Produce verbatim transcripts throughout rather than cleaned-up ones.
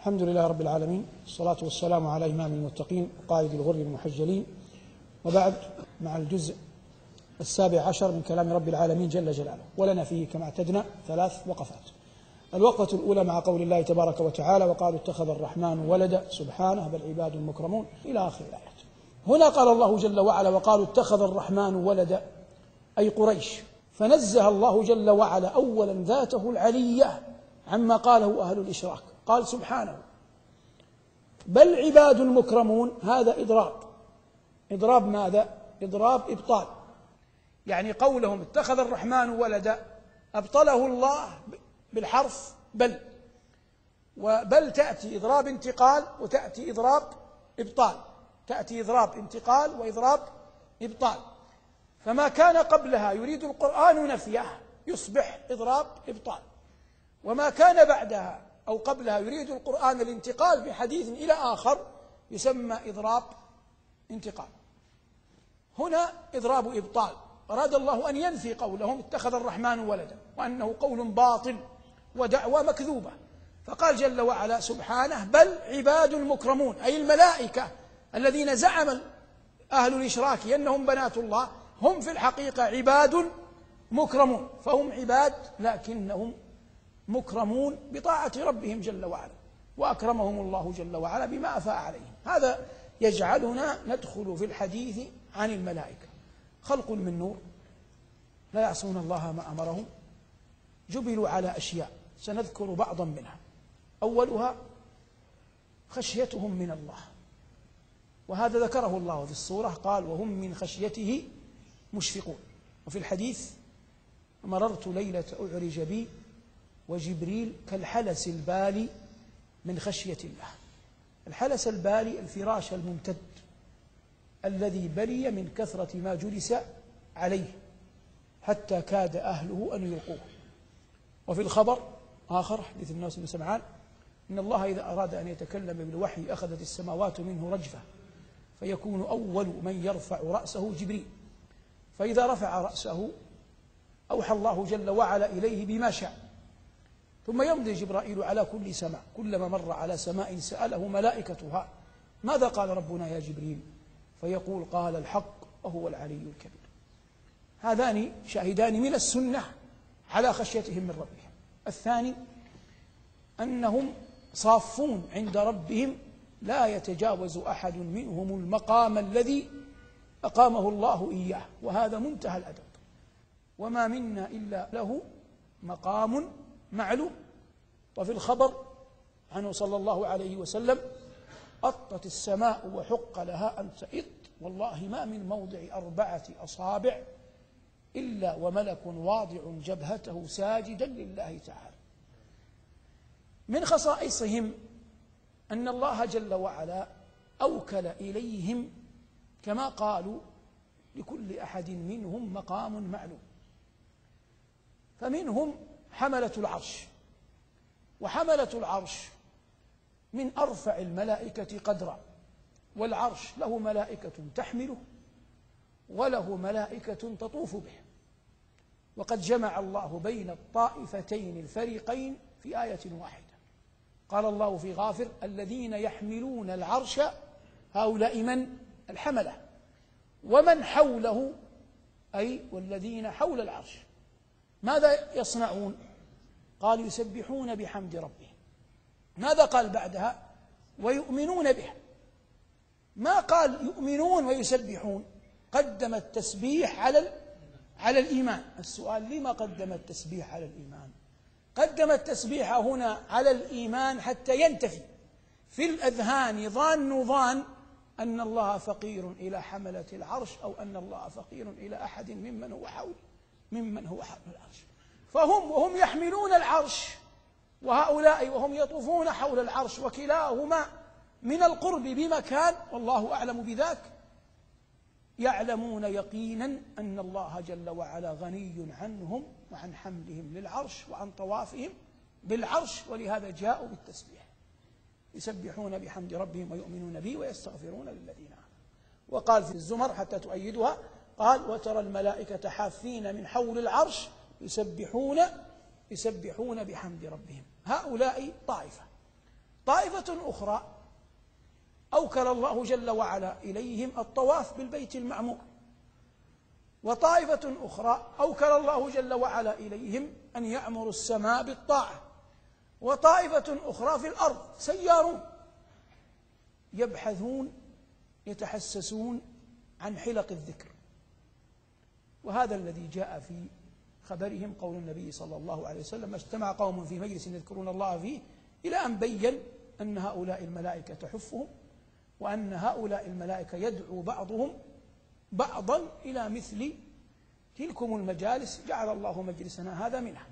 الحمد لله رب العالمين، والصلاة والسلام على إمام المتقين وقائد الغر المحجلين، وبعد، مع الجزء السابع عشر من كلام رب العالمين جل جلاله، ولنا فيه كما اعتدنا ثلاث وقفات. الوقفة الأولى مع قول الله تبارك وتعالى: وقالوا اتخذ الرحمن ولدا سبحانه بل عباد مكرمون، إلى آخر الآية. هنا قال الله جل وعلا: وقالوا اتخذ الرحمن ولدا، أي قريش، فنزه الله جل وعلا أولا ذاته العلية عما قاله أهل الإشراك، قال سبحانه بل عباد مكرمون. هذا إضراب. إضراب ماذا؟ إضراب إبطال، يعني قولهم اتخذ الرحمن ولدا أبطله الله بالحرف بل، وبل تأتي إضراب انتقال وتأتي إضراب إبطال، تأتي إضراب انتقال وإضراب إبطال. فما كان قبلها يريد القرآن نفيه يصبح إضراب إبطال، وما كان بعدها أو قبلها يريد القرآن الانتقال بحديث إلى آخر يسمى إضراب انتقال. هنا إضراب إبطال، أراد الله أن ينفي قولهم اتخذ الرحمن ولدا، وأنه قول باطل ودعوى مكذوبة، فقال جل وعلا سبحانه بل عباد مكرمون، أي الملائكة الذين زعم أهل الإشراك أنهم بنات الله هم في الحقيقة عباد مكرمون، فهم عباد لكنهم مكرمون بطاعة ربهم جل وعلا، وأكرمهم الله جل وعلا بما أفاء عليهم. هذا يجعلنا ندخل في الحديث عن الملائكة. خلق من نور لا يعصون الله ما أمرهم، جبلوا على أشياء سنذكر بعضا منها. أولها خشيتهم من الله، وهذا ذكره الله في السورة، قال وهم من خشيته مشفقون. وفي الحديث مررت ليلة أعرج بي وجبريل كالحلس البالي من خشية الله. الحلس البالي الفراش الممتد الذي بلي من كثرة ما جلس عليه حتى كاد أهله أن يلقوه. وفي الخبر آخر حديث الناس بن سمعان إن الله إذا أراد أن يتكلم بالوحي أخذت السماوات منه رجفة، فيكون أول من يرفع رأسه جبريل، فإذا رفع رأسه أوحى الله جل وعلا إليه بما شاء، ثم يمضي جبرائيل على كل سماء، كلما مر على سماء سأله ملائكتها ماذا قال ربنا يا جبريل؟ فيقول قال الحق وهو العلي الكبير. هذان شاهدان من السنة على خشيتهم من ربهم. الثاني أنهم صافون عند ربهم، لا يتجاوز أحد منهم المقام الذي أقامه الله إياه، وهذا منتهى الأدب. وما منا إلا له مقام معلوم. وفي الخبر عنه صلى الله عليه وسلم أطت السماء وحق لها أن تئط، والله ما من موضع أربعة أصابع إلا وملك واضع جبهته ساجدا لله تعالى. من خصائصهم أن الله جل وعلا أوكل إليهم كما قالوا لكل أحد منهم مقام معلوم. فمنهم حملة العرش، وحملة العرش من أرفع الملائكة قدرا، والعرش له ملائكة تحمله وله ملائكة تطوف به، وقد جمع الله بين الطائفتين الفريقين في آية واحدة. قال الله في غافر الذين يحملون العرش هؤلاء من؟ الحملة، ومن حوله أي والذين حول العرش ماذا يصنعون؟ قال يسبحون بحمد ربهم. ماذا قال بعدها؟ ويؤمنون به. ما قال يؤمنون ويسبحون، قدم التسبيح على على الإيمان. السؤال لما قدم التسبيح على الإيمان؟ قدم التسبيح هنا على الإيمان حتى ينتفي في الأذهان ظان ظان أن الله فقير إلى حملة العرش، أو أن الله فقير إلى أحد ممن هو حول ممن هو حول العرش. فهم وهم يحملون العرش، وهؤلاء وهم يطوفون حول العرش، وكلاهما من القرب بمكان والله أعلم بذاك، يعلمون يقينا أن الله جل وعلا غني عنهم وعن حملهم للعرش وعن طوافهم بالعرش، ولهذا جاءوا بالتسبيح يسبحون بحمد ربهم ويؤمنون به ويستغفرون للذين آمنوا. وقال في الزمر حتى تؤيدها قال وترى الملائكة حافين من حول العرش يسبحون يسبحون بحمد ربهم. هؤلاء طائفة. طائفة أخرى أوكل الله جل وعلا إليهم الطواف بالبيت المعمور، وطائفة أخرى أوكل الله جل وعلا إليهم أن يعمروا السماء بالطاعة، وطائفة أخرى في الأرض سيارون يبحثون يتحسسون عن حلق الذكر. وهذا الذي جاء في خبرهم قول النبي صلى الله عليه وسلم: ما اجتمع قوم في مجلس يذكرون الله فيه، إلى أن بين أن هؤلاء الملائكة تحفهم، وأن هؤلاء الملائكة يدعو بعضهم بعضا إلى مثل تلكم المجالس جعل الله مجلسنا هذا منها.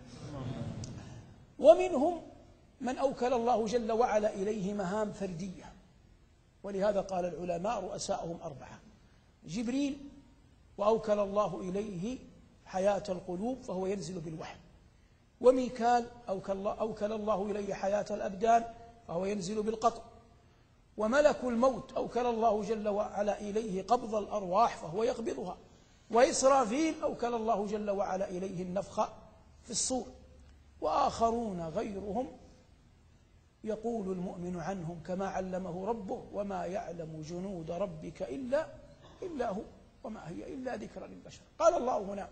ومنهم من أوكل الله جل وعلا إليه مهام فردية، ولهذا قال العلماء رؤساؤهم أربعة: جبريل وأوكل الله إليه حياة القلوب فهو ينزل بالوحي، وميكال أوكل الله إليه حياة الأبدان فهو ينزل بالقطع، وملك الموت أوكل الله جل وعلا إليه قبض الأرواح فهو يقبضها، وإسرافيل أوكل الله جل وعلا إليه النفخ في الصور، وآخرون غيرهم يقول المؤمن عنهم كما علمه ربه: وما يعلم جنود ربك إلا إلا هو وما هي إلا ذكرى للبشر. قال الله هنا: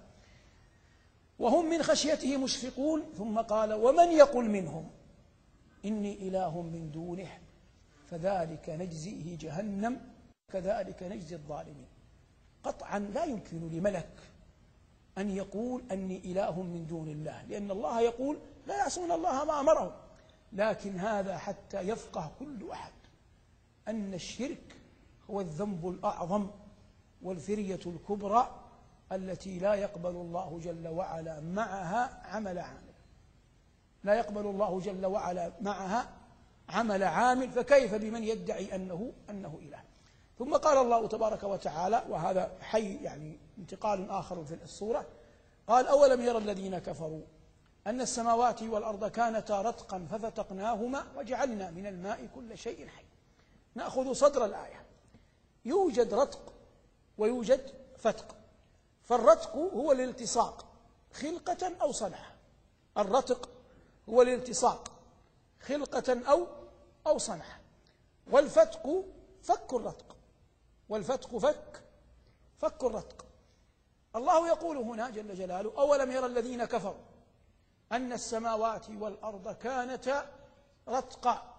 وهم من خشيته مشفقون، ثم قال: ومن يقل منهم إني إله من دونه فذلك نجزيه جهنم كذلك نجزي الظالمين. قطعا لا يمكن لملك أن يقول أني إله من دون الله، لأن الله يقول: لا يعصون الله ما أمرهم. لكن هذا حتى يفقه كل أحد أن الشرك هو الذنب الأعظم والفرية الكبرى التي لا يقبل الله جل وعلا معها عمل عامل، لا يقبل الله جل وعلا معها عمل عامل، فكيف بمن يدعي أنه أنه إله؟ ثم قال الله تبارك وتعالى، وهذا حي يعني انتقال آخر في الصورة، قال: أولم يرى الذين كفروا أن السماوات والأرض كانتا رتقا ففتقناهما وجعلنا من الماء كل شيء حي. نأخذ صدر الآية. يوجد رتق ويوجد فتق، فالرتق هو الالتصاق خلقة أو صنعة، الرتق هو الالتصاق خلقة أو أو صنعة، والفتق فك الرتق، والفتق فك فك الرتق. الله يقول هنا جل جلاله: أولم يرى الذين كفروا أن السماوات والأرض كانتا رتقا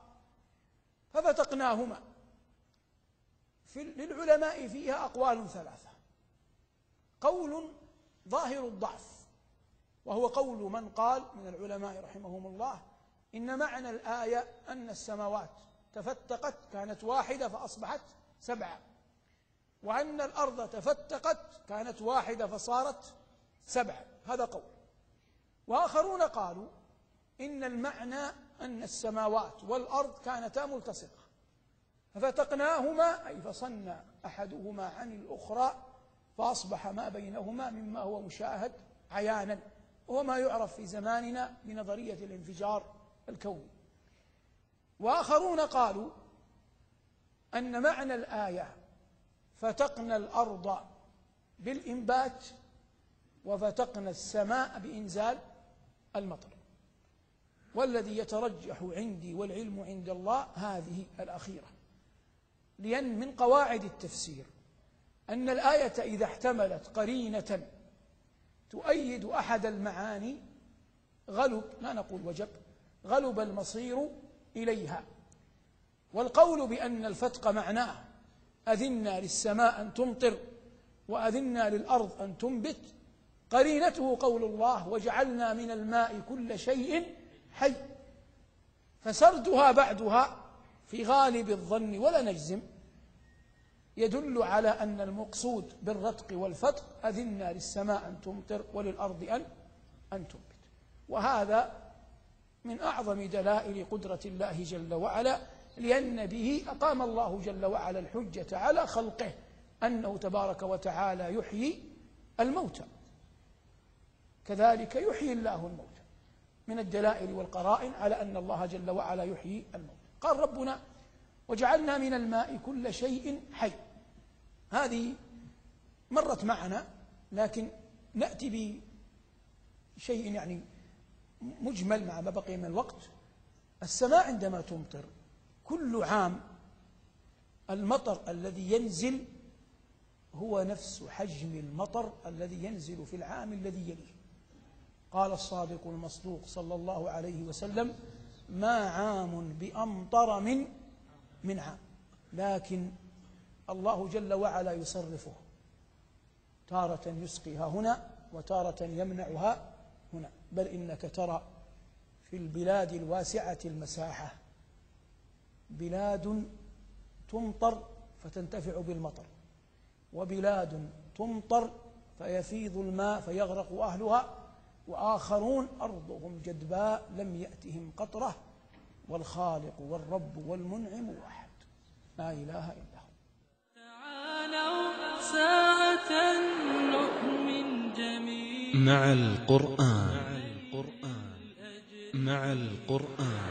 ففتقناهما. في للعلماء فيها أقوال ثلاثة: قول ظاهر الضعف، وهو قول من قال من العلماء رحمهم الله إن معنى الآية أن السماوات تفتقت كانت واحدة فأصبحت سبعة، وأن الأرض تفتقت كانت واحدة فصارت سبعة، هذا قول. وآخرون قالوا إن المعنى أن السماوات والأرض كانتا ملتصقة ففتقناهما، أي فصلنا أحدهما عن الأخرى فأصبح ما بينهما مما هو مشاهد عيانا، وهو ما يعرف في زماننا بنظرية الانفجار الكوني. وآخرون قالوا أن معنى الآية فتقنا الأرض بالإنبات وفتقنا السماء بإنزال المطر، والذي يترجح عندي والعلم عند الله هذه الأخيرة، لأن من قواعد التفسير أن الآية إذا احتملت قرينة تؤيد أحد المعاني غلب، لا نقول وجب، غلب المصير إليها. والقول بأن الفتق معناه أذنا للسماء أن تمطر وأذنا للأرض أن تنبت، قرينته قول الله: وجعلنا من الماء كل شيء حي. فسردها بعدها في غالب الظن ولا نجزم يدل على أن المقصود بالرتق والفتق أذنا للسماء أن تمطر وللأرض أن أن تنبت. وهذا من أعظم دلائل قدرة الله جل وعلا، لأن به أقام الله جل وعلا الحجة على خلقه أنه تبارك وتعالى يحيي الموتى، كذلك يحيي الله الموتى، من الدلائل والقرائن على أن الله جل وعلا يحيي الموتى. قال ربنا: وجعلنا من الماء كل شيء حي. هذه مرت معنا، لكن نأتي بشيء يعني مجمل مع ما بقي من الوقت. السماء عندما تمطر كل عام المطر الذي ينزل هو نفس حجم المطر الذي ينزل في العام الذي يليه. قال الصادق المصدوق صلى الله عليه وسلم: ما عام بأمطر من من عام. لكن الله جل وعلا يصرفه، تارة يسقيها هنا وتارة يمنعها هنا. بل إنك ترى في البلاد الواسعة المساحة بلاد تمطر فتنتفع بالمطر، وبلاد تمطر فيفيض الماء فيغرق أهلها، وآخرون أرضهم جدباء لم يأتهم قطرة، والخالق والرب والمنعم واحد، لا إله إلا هو. تعالوا ساعة نؤمن جميعا مع القرآن مع القرآن.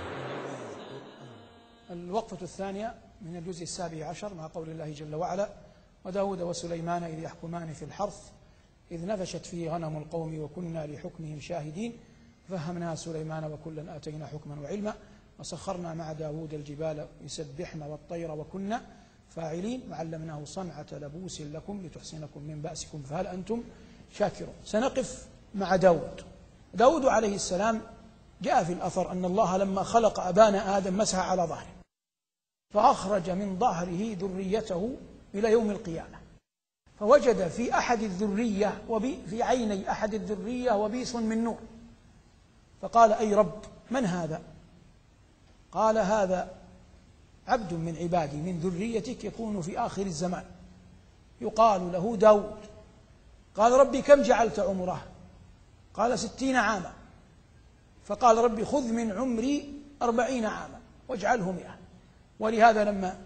الوقفة الثانية من الجزء السابع عشر مع قول الله جل وعلا: وداود وسليمان إذ يحكمان في الحرث إذ نفشت فيه غنم القوم وكنا لحكمهم شاهدين فهمنا سليمان وكلا آتينا حكما وعلما وسخرنا مع داود الجبال يسبحن والطير وكنا فاعلين وعلمناه صنعة لبوس لكم لتحسنكم من بأسكم فهل أنتم شاكرون. سنقف مع داود. داود عليه السلام جاء في الأثر أن الله لما خلق أبانا آدم مسح على ظهره فأخرج من ظهره ذريته إلى يوم القيامة، فوجد في أحد الذرية وفي عيني أحد الذرية وبيص من نور، فقال: أي رب، من هذا؟ قال: هذا عبد من عبادي من ذريتك يكون في آخر الزمان يقال له داود. قال: ربي كم جعلت عمره؟ قال: ستين عاما. فقال: ربي خذ من عمري أربعين عاما واجعله مئة. ولهذا لما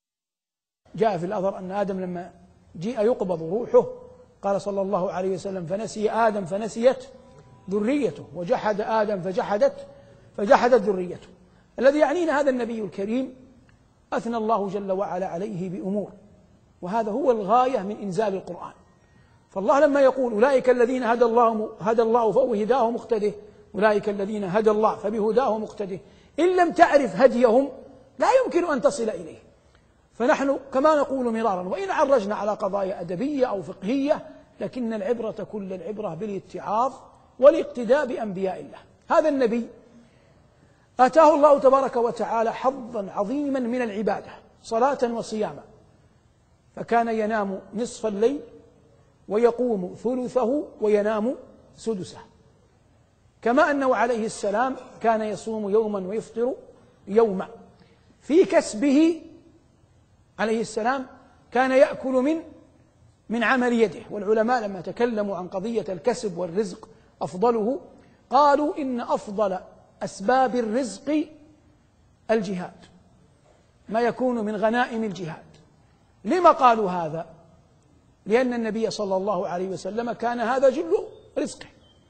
جاء في الأثر أن آدم لما جيء يقبض روحه قال صلى الله عليه وسلم: فنسي آدم فنسيت ذريته، وجحد آدم فجحدت فجحدت ذريته. الذي يعنينا هذا النبي الكريم أثنى الله جل وعلا عليه بأمور، وهذا هو الغاية من إنزال القرآن. فالله لما يقول: أولئك الذين هدى الله هدى الله فهو هداه مقتده، أولئك الذين هدى الله فبهداه مقتده، إن لم تعرف هديهم لا يمكن أن تصل إليه. فنحن كما نقول مرارا، وإن عرجنا على قضايا أدبية أو فقهية، لكن العبرة كل العبرة بالاتعاظ والاقتداء بأنبياء الله. هذا النبي آتاه الله تبارك وتعالى حظا عظيما من العبادة صلاة وصياما، فكان ينام نصف الليل ويقوم ثلثه وينام سدسه، كما أنه عليه السلام كان يصوم يوما ويفطر يوما. في كسبه عليه السلام كان يأكل من من عمل يده. والعلماء لما تكلموا عن قضية الكسب والرزق أفضله قالوا إن أفضل أسباب الرزق الجهاد، ما يكون من غنائم الجهاد. لما قالوا هذا؟ لأن النبي صلى الله عليه وسلم كان هذا جل رزقه.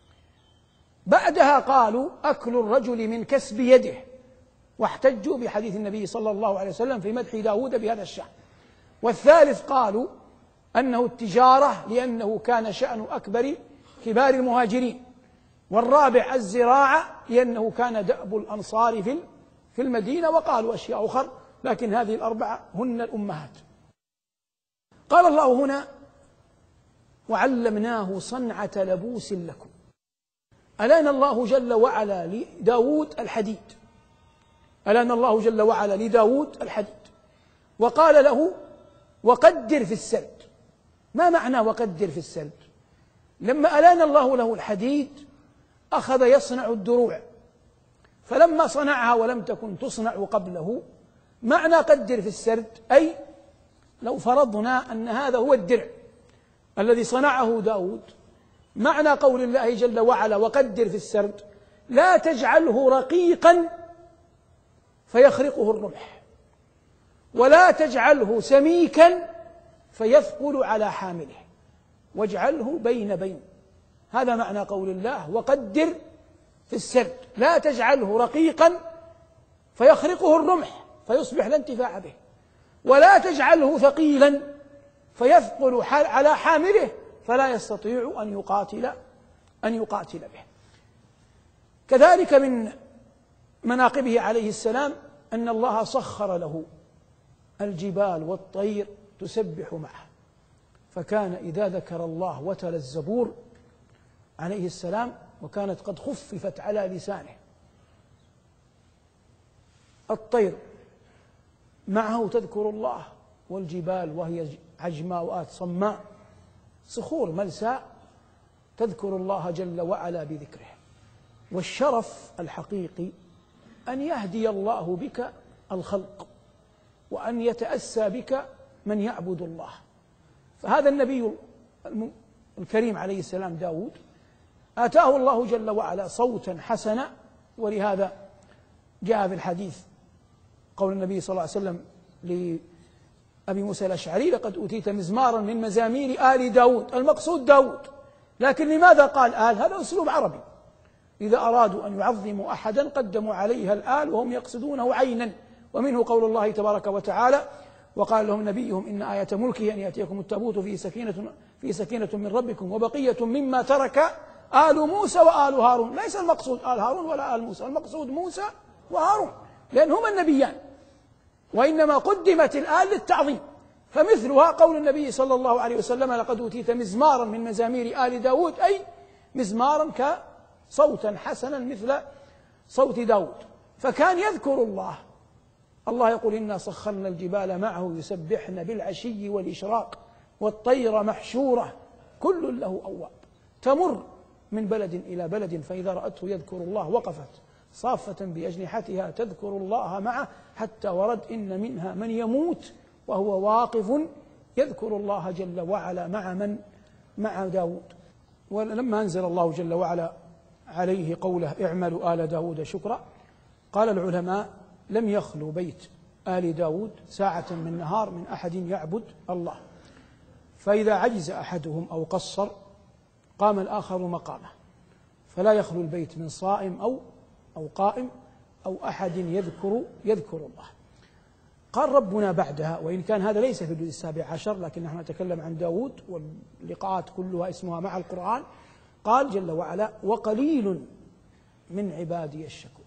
بعدها قالوا أكل الرجل من كسب يده، واحتجوا بحديث النبي صلى الله عليه وسلم في مدح داود بهذا الشأن. والثالث قالوا أنه التجارة، لأنه كان شأن أكبر كبار المهاجرين. والرابع الزراعة، لأنه كان دأب الأنصار في في المدينة. وقالوا أشياء أخرى، لكن هذه الأربعة هن الأمهات. قال الله هنا: وعلمناه صنعة لبوس لكم. ألان الله جل وعلا لداود الحديد، ألان الله جل وعلا لداود الحديد، وقال له: وقدر في السرد. ما معنى وقدر في السرد؟ لما ألان الله له الحديد أخذ يصنع الدروع، فلما صنعها ولم تكن تصنع قبله، معنى قدر في السرد أي لو فرضنا أن هذا هو الدرع الذي صنعه داود، معنى قول الله جل وعلا: وقدر في السرد، لا تجعله رقيقا فيخرقه الرمح، ولا تجعله سميكا فيثقل على حامله، واجعله بين بين. هذا معنى قول الله: وقدر في السرد، لا تجعله رقيقا فيخرقه الرمح فيصبح لا انتفاع به، ولا تجعله ثقيلا فيثقل على حامله فلا يستطيع أن يقاتل أن يقاتل به. كذلك من مناقبه عليه السلام أن الله سخر له الجبال والطير تسبح معه، فكان إذا ذكر الله وتلا الزبور عليه السلام وكانت قد خففت على لسانه، الطير معه تذكر الله، والجبال وهي عجماء صماء صخور ملساء تذكر الله جل وعلا بذكره. والشرف الحقيقي أن يهدي الله بك الخلق، وأن يتأسى بك من يعبد الله. فهذا النبي الكريم عليه السلام داود آتاه الله جل وعلا صوتا حسنا، ولهذا جاء في الحديث قول النبي صلى الله عليه وسلم لأبي موسى الأشعري: لقد أوتيت مزمارا من مزامير آل داود. المقصود داود، لكن لماذا قال آل؟ هذا أسلوب عربي، إذا أرادوا أن يعظموا أحدا قدموا عليها الآل وهم يقصدونه عينا. ومنه قول الله تبارك وتعالى: وقال لهم نبيهم إن آية ملكه أن يأتيكم التابوت فيه سكينة, فيه سكينة من ربكم وبقية مما ترك آل موسى وآل هارون. ليس المقصود آل هارون ولا آل موسى، المقصود موسى وهارون، لأن هما النبيان، وإنما قدمت الآل للتعظيم. فمثلها قول النبي صلى الله عليه وسلم: لقد أوتيت مزمارا من مزامير آل داود، أي مزمارا كصوتا حسنا مثل صوت داود. فكان يذكر الله. الله يقول: إنا سخرنا الجبال معه يسبحن بالعشي والإشراق والطير محشورة كل له أواب. تمر من بلد إلى بلد فإذا رأته يذكر الله وقفت صافة بأجنحتها تذكر الله معه، حتى ورد إن منها من يموت وهو واقف يذكر الله جل وعلا مع من مع داود. ولما أنزل الله جل وعلا عليه قوله: اعملوا آل داود شكرا، قال العلماء: لم يخلو بيت آل داود ساعة من نهار من أحد يعبد الله، فإذا عجز أحدهم أو قصر قام الآخر مقامه، فلا يخلو البيت من صائم أو أو قائم أو أحد يذكر يذكر الله. قال ربنا بعدها، وإن كان هذا ليس في الجزء السابع عشر لكن نحن نتكلم عن داود واللقاءات كلها اسمها مع القرآن، قال جل وعلا: وقليل من عبادي الشكور.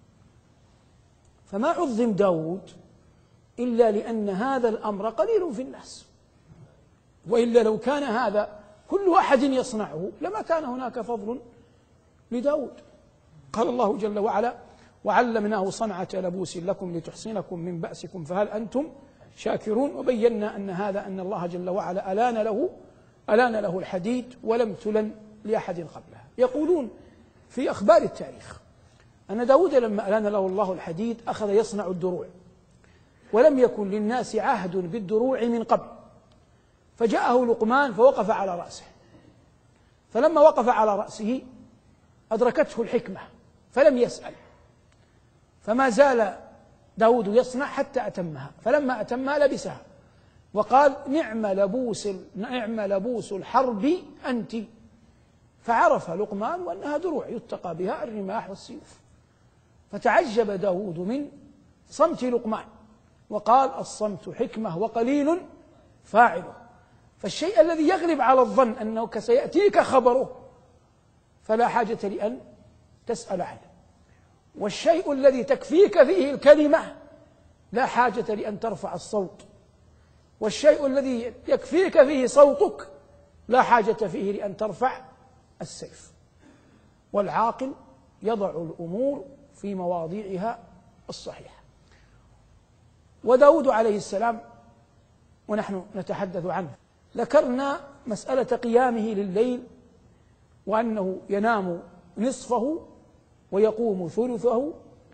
فما عظم داود إلا لأن هذا الأمر قليل في الناس، وإلا لو كان هذا كل أحد يصنعه لما كان هناك فضل لداود. قال الله جل وعلا: وعلمناه صنعة لبوس لكم لتحصنكم من بأسكم فهل أنتم شاكرون. وبينا أن هذا أن الله جل وعلا ألان له ألان له الحديد ولم تلن لأحد قبله. يقولون في أخبار التاريخ أن داود لما ألان له الله الحديد أخذ يصنع الدروع، ولم يكن للناس عهد بالدروع من قبل، فجاءه لقمان فوقف على رأسه، فلما وقف على رأسه أدركته الحكمة فلم يسأل، فما زال داود يصنع حتى أتمها، فلما أتمها لبسها وقال: نعم لبوس نعم لبوس الحرب أنت. فعرف لقمان وأنها دروع يتقى بها الرماح والسيوف، فتعجب داود من صمت لقمان وقال: الصمت حكمة وقليل فاعله. فالشيء الذي يغلب على الظن أنه سيأتيك خبره فلا حاجة لأن تسأل عنه، والشيء الذي تكفيك فيه الكلمة لا حاجة لأن ترفع الصوت، والشيء الذي يكفيك فيه صوتك لا حاجة فيه لأن ترفع السيف. والعاقل يضع الأمور في مواضيعها الصحيحة. وداود عليه السلام ونحن نتحدث عنه ذكرنا مسألة قيامه لليل، وأنه ينام نصفه ويقوم ثلثه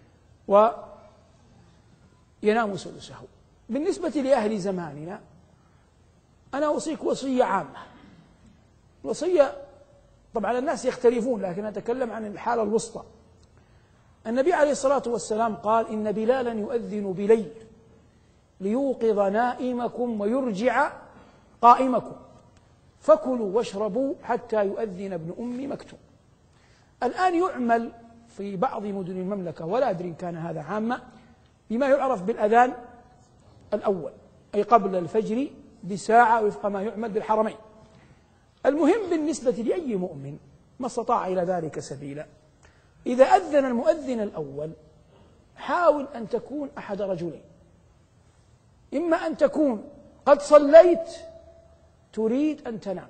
وينام سدسه. بالنسبة لأهل زماننا أنا أوصيك وصية عامة، وصية طبعا الناس يختلفون لكن أتكلم عن الحالة الوسطى. النبي عليه الصلاة والسلام قال: إن بلالا يؤذن بليل ليوقظ نائمكم ويرجع قائمكم، فكلوا واشربوا حتى يؤذن ابن أم مكتوم. الآن يعمل في بعض مدن المملكة، ولا أدري إن كان هذا عامة، بما يعرف بالأذان الأول، أي قبل الفجر بساعة وفق ما يعمل بالحرمين. المهم بالنسبة لأي مؤمن ما استطاع إلى ذلك سبيلا، إذا أذن المؤذن الأول حاول أن تكون أحد رجلين: إما أن تكون قد صليت تريد أن تنام،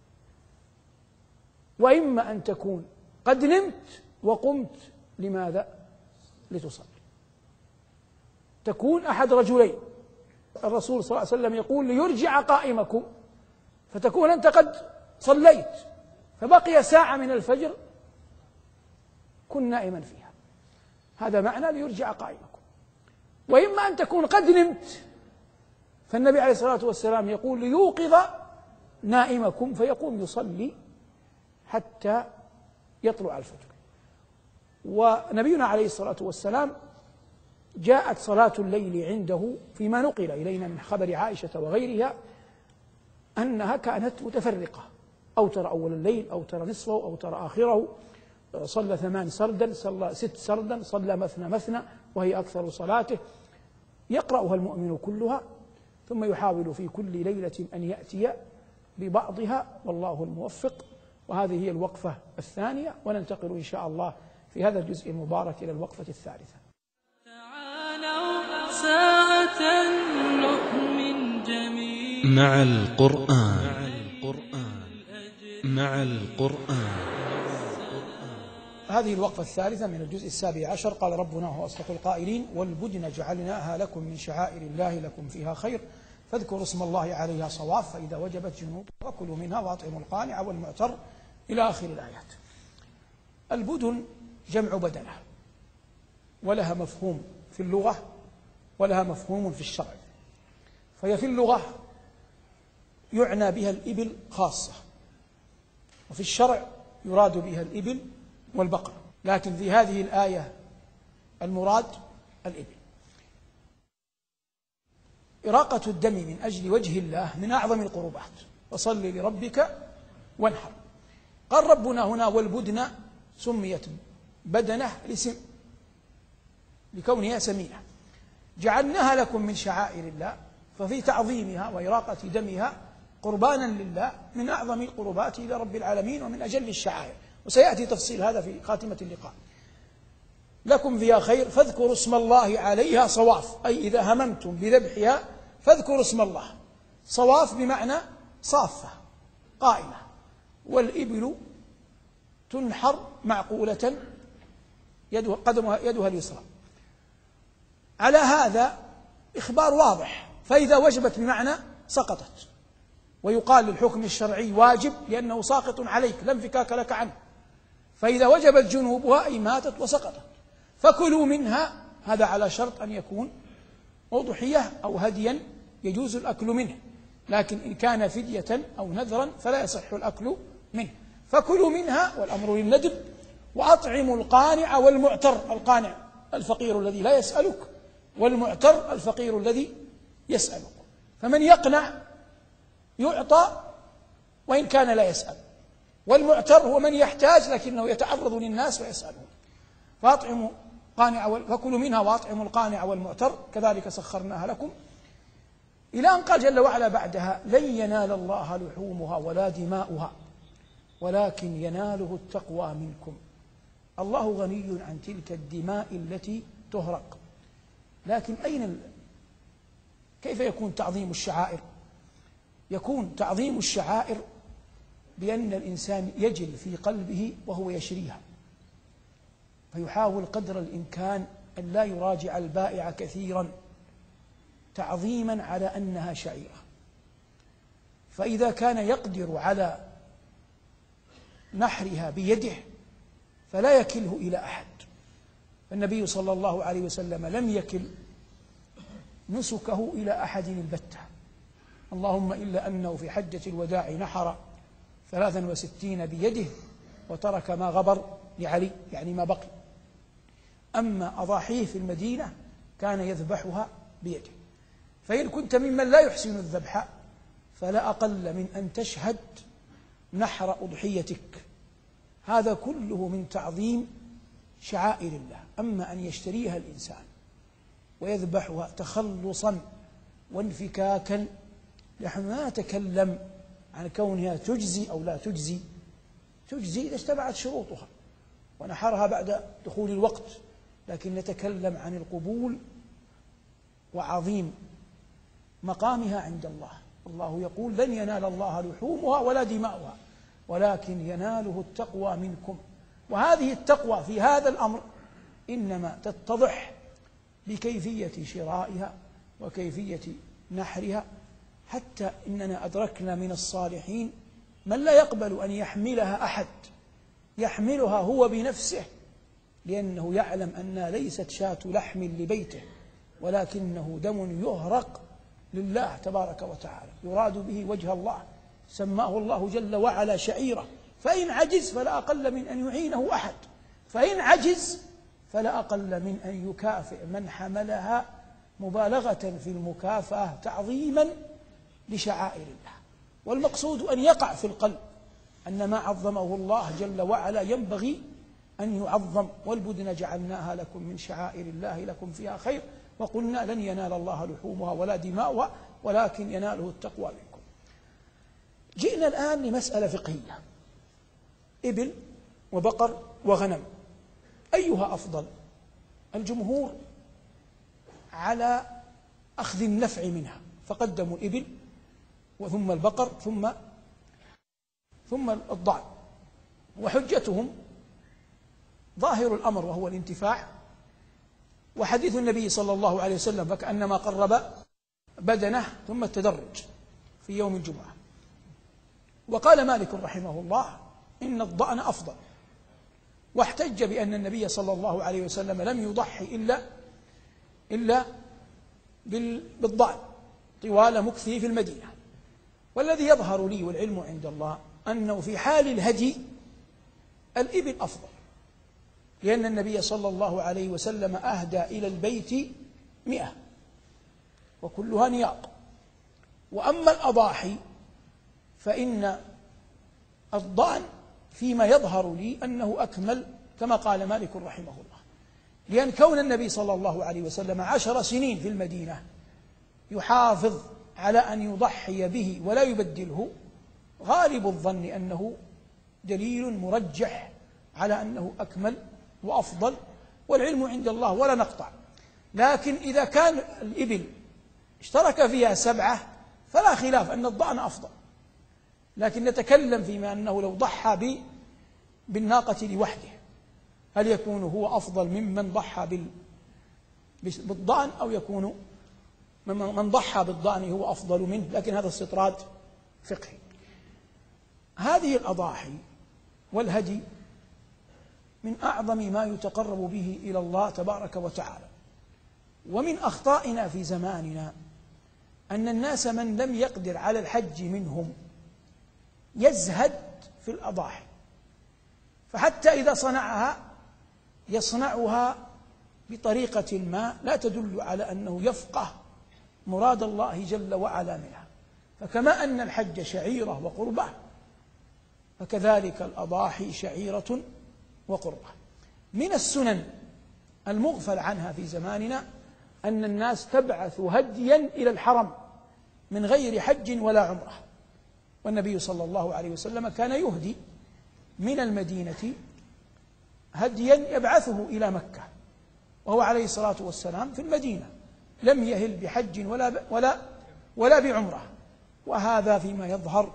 وإما أن تكون قد نمت وقمت. لماذا؟ لتصلي. تكون أحد رجلين. الرسول صلى الله عليه وسلم يقول: ليرجع قائمكم، فتكون أنت قد صليت فبقي ساعة من الفجر كن نائما فيها، هذا معنى ليرجع قائمكم. وإما أن تكون قد نمت، فالنبي عليه الصلاة والسلام يقول: ليوقظ نائمكم، فيقوم يصلي حتى يطلع الفجر. ونبينا عليه الصلاة والسلام جاءت صلاة الليل عنده فيما نقل إلينا من خبر عائشة وغيرها أنها كانت متفرقة: أوتر أول الليل، أوتر نصفه، أوتر آخره، صلى ثمان سردا، صلى ست سردا، صلى مثنى مثنى، وهي أكثر صلاته، يقرأها المؤمن كلها، ثم يحاول في كل ليلة أن يأتي ببعضها، والله الموفق. وهذه هي الوقفة الثانية، وننتقل إن شاء الله في هذا الجزء المبارك إلى الوقفة الثالثة. تعالوا ساعة نؤمن جميعا مع القرآن. مع القرآن. هذه الوقفة الثالثة من الجزء السابع عشر. قال ربنا وهو أصدق القائلين: والبدن جعلناها لكم من شعائر الله لكم فيها خير فاذكروا اسم الله عليها صواف فإذا وجبت جنوب وكلوا منها وأطعموا القانع والمعتر إلى آخر الآيات. البدن جمع بدنة، ولها مفهوم في اللغة ولها مفهوم في الشرع. فهي في اللغة يعنى بها الإبل خاصة، وفي الشرع يراد بها الإبل والبقر، لكن في هذه الآية المراد الإبل. إراقة الدم من أجل وجه الله من أعظم القربات، وصل لربك وانحر. قال ربنا هنا: والبدن سميت بدنة لسم لكونها سمينة، جعلناها لكم من شعائر الله، ففي تعظيمها وإراقة دمها قربانا لله من أعظم القربات إلى رب العالمين ومن أجل الشعائر، وسيأتي تفصيل هذا في خاتمة اللقاء. لكم فيها خير فاذكروا اسم الله عليها صواف، أي إذا هممتم بذبحها فاذكروا اسم الله. صواف بمعنى صافة قائمة، والإبل تنحر معقولة يدها قدمها يدها اليسرى. على هذا إخبار واضح، فإذا وجبت بمعنى سقطت، ويقال للحكم الشرعي واجب لأنه ساقط عليك لا انفكاك لك عنه، فإذا وجبت جنوبها أي ماتت وسقطت. فكلوا منها، هذا على شرط أن يكون أضحية أو هديا يجوز الأكل منه، لكن إن كان فدية أو نذرا فلا يصح الأكل منه. فكلوا منها والأمر للندب، وأطعموا القانع والمعتر. القانع الفقير الذي لا يسألك، والمعتر الفقير الذي يسألك. فمن يقنع يعطى وإن كان لا يسأل، والمعتر هو من يحتاج لكنه يتعرض للناس ويسألهم. فأطعموا قانع وال... فكلوا منها وأطعموا القانع والمعتر كذلك سخرناها لكم، إلى أن قال جل وعلا بعدها: لن ينال الله لحومها ولا دماؤها ولكن يناله التقوى منكم. الله غني عن تلك الدماء التي تهرق، لكن أين ال... كيف يكون تعظيم الشعائر؟ يكون تعظيم الشعائر بأن الإنسان يجل في قلبه وهو يشريها، فيحاول قدر الإمكان أن لا يراجع البائع كثيرا تعظيما على أنها شعيرة. فإذا كان يقدر على نحرها بيده فلا يكله إلى أحد. النبي صلى الله عليه وسلم لم يكل نسكه إلى أحد البتة، اللهم إلا أنه في حجة الوداع نحر ثلاثا وستين بيده وترك ما غبر لعلي، يعني ما بقي. أما أضاحيه في المدينة كان يذبحها بيده. فإن كنت ممن لا يحسن الذبح فلا أقل من أن تشهد نحر أضحيتك، هذا كله من تعظيم شعائر الله. أما أن يشتريها الإنسان ويذبحها تخلصا وانفكاكا، نحن لا نتكلم عن كونها تجزي أو لا تجزي، تجزي إذا اجتمعت شروطها ونحرها بعد دخول الوقت لكن نتكلم عن القبول وعظيم مقامها عند الله. الله يقول: لن ينال الله لحومها ولا دماؤها ولكن يناله التقوى منكم. وهذه التقوى في هذا الأمر إنما تتضح بكيفية شرائها وكيفية نحرها، حتى إننا أدركنا من الصالحين من لا يقبل أن يحملها أحد، يحملها هو بنفسه، لأنه يعلم أنها ليست شاة لحم لبيته ولكنه دم يهرق لله تبارك وتعالى، يراد به وجه الله، سماه الله جل وعلا شعيرة، فإن عجز فلا أقل من أن يعينه أحد، فإن عجز فلا أقل من أن يكافئ من حملها مبالغة في المكافأة تعظيما لشعائر الله. والمقصود أن يقع في القلب أن ما عظمه الله جل وعلا ينبغي أن يعظم. والبدن جعلناها لكم من شعائر الله لكم فيها خير وقلنا لن ينال الله لحومها ولا دماؤها ولكن يناله التقوى منكم. جئنا الآن لمسألة فقهية: إبل وبقر وغنم أيها أفضل؟ الجمهور على أخذ النفع منها فقدموا الإبل وثم البقر ثم ثم الضأن، وحجتهم ظاهر الأمر وهو الانتفاع، وحديث النبي صلى الله عليه وسلم فكأنما قرب بدنه ثم التدرج في يوم الجمعة. وقال مالك رحمه الله إن الضأن أفضل، واحتج بأن النبي صلى الله عليه وسلم لم يضحي إلا إلا بالضأن طوال مكثه في المدينة. والذي يظهر لي والعلم عند الله أنه في حال الهدي الإبل أفضل، لأن النبي صلى الله عليه وسلم أهدى إلى البيت مئة وكلها نياق. وأما الأضاحي فإن الضأن فيما يظهر لي أنه أكمل كما قال مالك رحمه الله، لأن كون النبي صلى الله عليه وسلم عشر سنين في المدينة يحافظ على أن يضحي به ولا يبدله، غالب الظن أنه دليل مرجح على أنه أكمل وأفضل، والعلم عند الله ولا نقطع. لكن إذا كان الإبل اشترك فيها سبعة فلا خلاف أن الضأن أفضل، لكن نتكلم فيما أنه لو ضحى بالناقة لوحده هل يكون هو أفضل ممن ضحى بالضأن أو يكون من ضحى بالضأن هو أفضل منه؟ لكن هذا استطراد فقهي. هذه الأضاحي والهدي من أعظم ما يتقرب به إلى الله تبارك وتعالى. ومن أخطائنا في زماننا أن الناس من لم يقدر على الحج منهم يزهد في الأضاحي، فحتى إذا صنعها يصنعها بطريقة ما لا تدل على أنه يفقه مراد الله جل وعلا منها. فكما أن الحج شعيرة وقربة فكذلك الأضاحي شعيرة وقربة. من السنن المغفل عنها في زماننا أن الناس تبعث هديا إلى الحرم من غير حج ولا عمرة، والنبي صلى الله عليه وسلم كان يهدي من المدينة هديا يبعثه إلى مكة، وهو عليه الصلاة والسلام في المدينة لم يهل بحج ولا ولا ولا بعمرة. وهذا فيما يظهر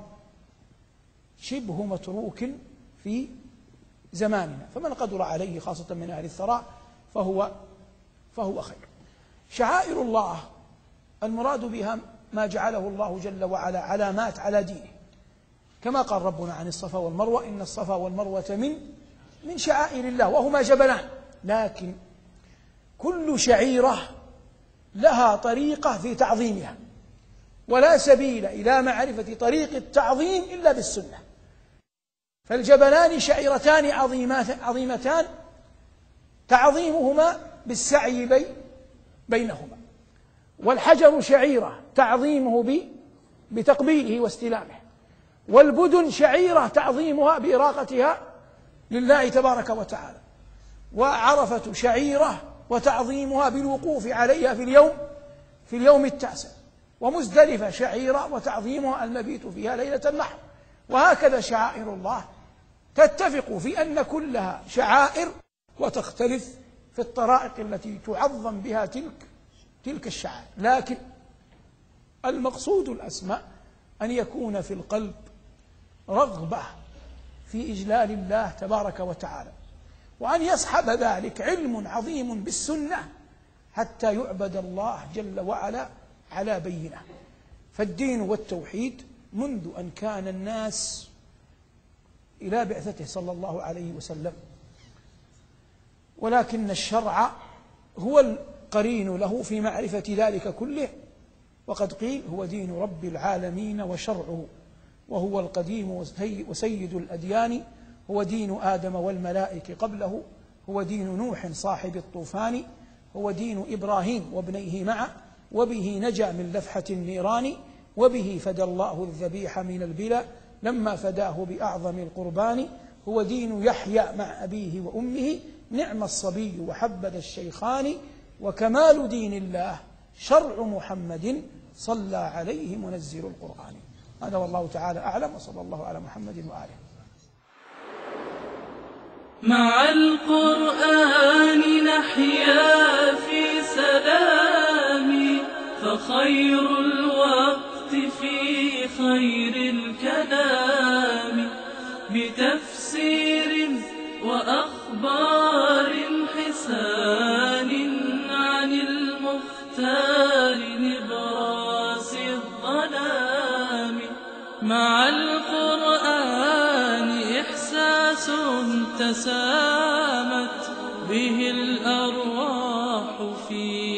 شبه متروك في زماننا، فمن قدر عليه خاصة من أهل الثراء فهو فهو خير. شعائر الله المراد بها ما جعله الله جل وعلا علامات على دينه، كما قال ربنا عن الصفا والمروة إن الصفا والمروة من من شعائر الله وهما جبلان، لكن كل شعيرة لها طريقة في تعظيمها، ولا سبيل إلى معرفة طريق التعظيم إلا بالسنة. فالجبلان شعيرتان عظيمتان تعظيمهما بالسعي بي بينهما، والحجر شعيرة تعظيمه بتقبيله واستلامه، والبدن شعيرة تعظيمها بإراقتها لله تبارك وتعالى، وعرفة شعيرة وتعظيمها بالوقوف عليها في اليوم في اليوم التاسع، ومزدلفة شعيرة وتعظيمها المبيت فيها ليلة النحر. وهكذا شعائر الله تتفق في أن كلها شعائر وتختلف في الطرائق التي تعظم بها تلك تلك الشعائر، لكن المقصود الأسمى أن يكون في القلب رغبة في إجلال الله تبارك وتعالى، وأن يصحب ذلك علم عظيم بالسنة حتى يعبد الله جل وعلا على بينة. فالدين والتوحيد منذ أن كان الناس إلى بعثته صلى الله عليه وسلم، ولكن الشرع هو القرين له في معرفة ذلك كله، وقد قيل هو دين رب العالمين وشرعه، وهو القديم وسيد الأديان، هو دين آدم والملائكة قبله، هو دين نوح صاحب الطوفان، هو دين إبراهيم وابنيه معه، وبه نجا من لفحة النيران، وبه فدى الله الذبيح من البلا لما فداه بأعظم القربان، هو دين يحيى مع أبيه وأمه نعم الصبي وحبذا الشيخان، وكمال دين الله شرع محمد صلى عليه منزل القرآن. هذا والله تعالى أعلم، وصلى الله على محمد وآله. مع القرآن نحيا في سلام، فخير الوقت في خير الكلام، بتفسير وأخبار حسان عن المختار نبراس الظلام. مع القرآن إحساس تسامت به الأرواح في